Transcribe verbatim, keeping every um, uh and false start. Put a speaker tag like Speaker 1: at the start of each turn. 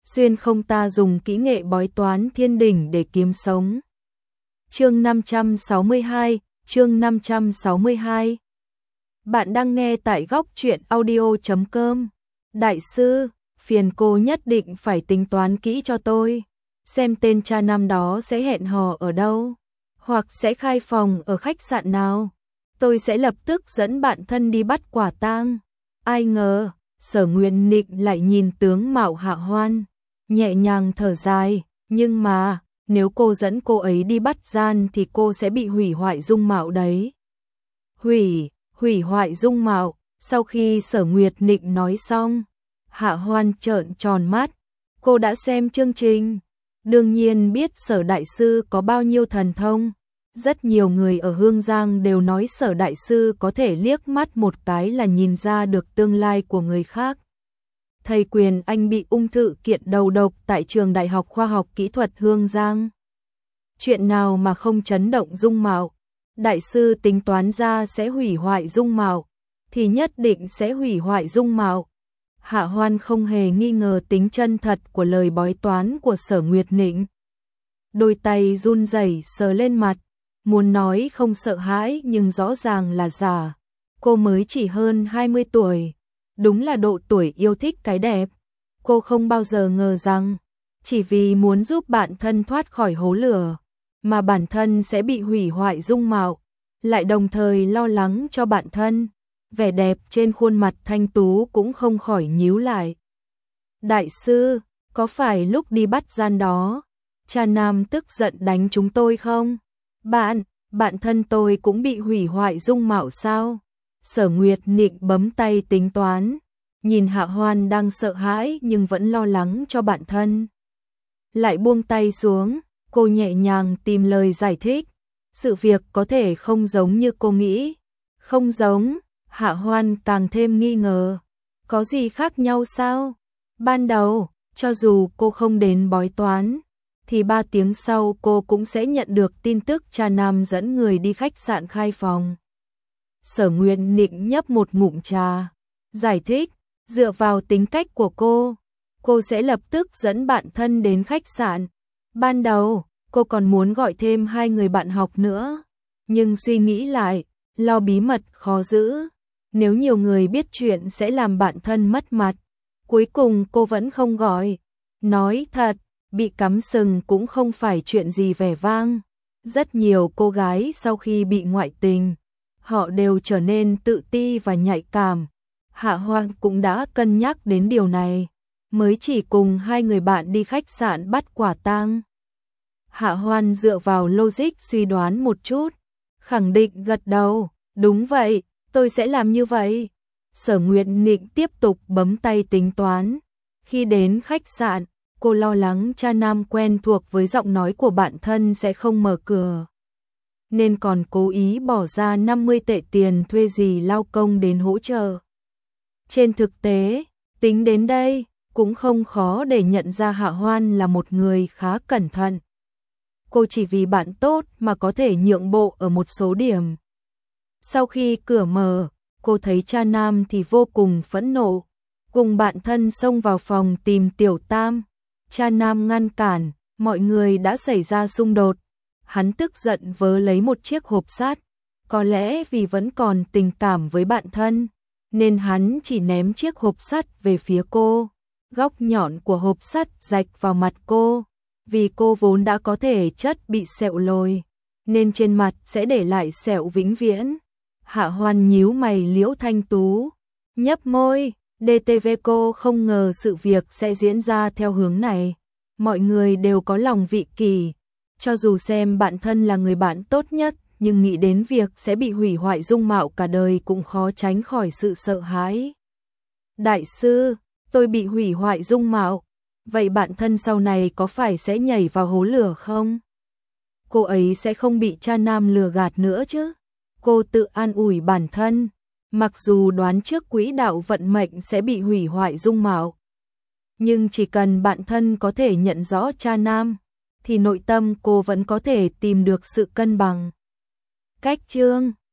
Speaker 1: xuyên không ta dùng kỹ nghệ bói toán thiên đỉnh để kiếm sống. Chương năm trăm sáu mươi hai, chương năm trăm sáu mươi hai. Bạn đang nghe tại góc truyện audio chấm com. Đại sư, phiền cô nhất định phải tính toán kỹ cho tôi, xem tên cha năm đó sẽ hẹn hò ở đâu, hoặc sẽ khai phòng ở khách sạn nào. Tôi sẽ lập tức dẫn bạn thân đi bắt quả tang. Ai ngờ, Sở Nguyên Nịnh lại nhìn tướng mạo Hạ Hoan, nhẹ nhàng thở dài, nhưng mà, nếu cô dẫn cô ấy đi bắt gian thì cô sẽ bị hủy hoại dung mạo đấy. Hủy, hủy hoại dung mạo. Sau khi Sở Nguyệt Nịnh nói xong, Hạ Hoan trợn tròn mắt. Cô đã xem chương trình, đương nhiên biết Sở Đại Sư có bao nhiêu thần thông. Rất nhiều người ở Hương Giang đều nói Sở Đại Sư có thể liếc mắt một cái là nhìn ra được tương lai của người khác. Thầy Quyền Anh bị ung thư kiện đầu độc tại trường Đại học Khoa học Kỹ thuật Hương Giang. Chuyện nào mà không chấn động dung mạo? Đại sư tính toán ra sẽ hủy hoại dung mạo, thì nhất định sẽ hủy hoại dung mạo. Hạ Hoan không hề nghi ngờ tính chân thật của lời bói toán của Sở Nguyệt Nịnh. Đôi tay run rẩy sờ lên mặt, muốn nói không sợ hãi nhưng rõ ràng là giả. Cô mới chỉ hơn hai mươi tuổi, đúng là độ tuổi yêu thích cái đẹp. Cô không bao giờ ngờ rằng, chỉ vì muốn giúp bạn thân thoát khỏi hố lửa, mà bản thân sẽ bị hủy hoại dung mạo, lại đồng thời lo lắng cho bạn thân. Vẻ đẹp trên khuôn mặt thanh tú cũng không khỏi nhíu lại. Đại sư, có phải lúc đi bắt gian đó, cha nam tức giận đánh chúng tôi không? Bạn, bạn thân tôi cũng bị hủy hoại dung mạo sao? Sở Nguyệt Nịnh bấm tay tính toán, nhìn Hạ Hoan đang sợ hãi nhưng vẫn lo lắng cho bạn thân. Lại buông tay xuống, cô nhẹ nhàng tìm lời giải thích. Sự việc có thể không giống như cô nghĩ. Không giống, Hạ Hoan càng thêm nghi ngờ. Có gì khác nhau sao? Ban đầu, cho dù cô không đến bói toán, thì ba tiếng sau cô cũng sẽ nhận được tin tức cha nam dẫn người đi khách sạn khai phòng. Sở Nguyệt Nịnh nhấp một ngụm trà, giải thích, dựa vào tính cách của cô, cô sẽ lập tức dẫn bạn thân đến khách sạn. Ban đầu, cô còn muốn gọi thêm hai người bạn học nữa, nhưng suy nghĩ lại, lo bí mật khó giữ. Nếu nhiều người biết chuyện sẽ làm bạn thân mất mặt. Cuối cùng cô vẫn không gọi. Nói thật, bị cắm sừng cũng không phải chuyện gì vẻ vang. Rất nhiều cô gái sau khi bị ngoại tình, họ đều trở nên tự ti và nhạy cảm. Hạ Hoan cũng đã cân nhắc đến điều này, mới chỉ cùng hai người bạn đi khách sạn bắt quả tang. Hạ Hoan dựa vào logic suy đoán một chút, khẳng định gật đầu, đúng vậy, tôi sẽ làm như vậy. Sở Nguyệt Nịnh tiếp tục bấm tay tính toán. Khi đến khách sạn, cô lo lắng cha nam quen thuộc với giọng nói của bạn thân sẽ không mở cửa, nên còn cố ý bỏ ra năm mươi tệ tiền thuê dì lao công đến hỗ trợ. Trên thực tế, tính đến đây, cũng không khó để nhận ra Hạ Hoan là một người khá cẩn thận. Cô chỉ vì bạn tốt mà có thể nhượng bộ ở một số điểm. Sau khi cửa mở, cô thấy cha nam thì vô cùng phẫn nộ, cùng bạn thân xông vào phòng tìm Tiểu Tam. Cha nam ngăn cản, mọi người đã xảy ra xung đột. Hắn tức giận vớ lấy một chiếc hộp sắt, có lẽ vì vẫn còn tình cảm với bạn thân, nên hắn chỉ ném chiếc hộp sắt về phía cô. Góc nhọn của hộp sắt rạch vào mặt cô, vì cô vốn đã có thể chất bị sẹo lồi, nên trên mặt sẽ để lại sẹo vĩnh viễn. Hạ Hoan nhíu mày liễu thanh tú, nhấp môi, đê tê vê cô không ngờ sự việc sẽ diễn ra theo hướng này. Mọi người đều có lòng vị kỷ, cho dù xem bạn thân là người bạn tốt nhất, nhưng nghĩ đến việc sẽ bị hủy hoại dung mạo cả đời cũng khó tránh khỏi sự sợ hãi. Đại sư, tôi bị hủy hoại dung mạo, vậy bạn thân sau này có phải sẽ nhảy vào hố lửa không? Cô ấy sẽ không bị cha nam lừa gạt nữa chứ? Cô tự an ủi bản thân, mặc dù đoán trước quỹ đạo vận mệnh sẽ bị hủy hoại dung mạo, nhưng chỉ cần bạn thân có thể nhận rõ cha nam, thì nội tâm cô vẫn có thể tìm được sự cân bằng. Cách chương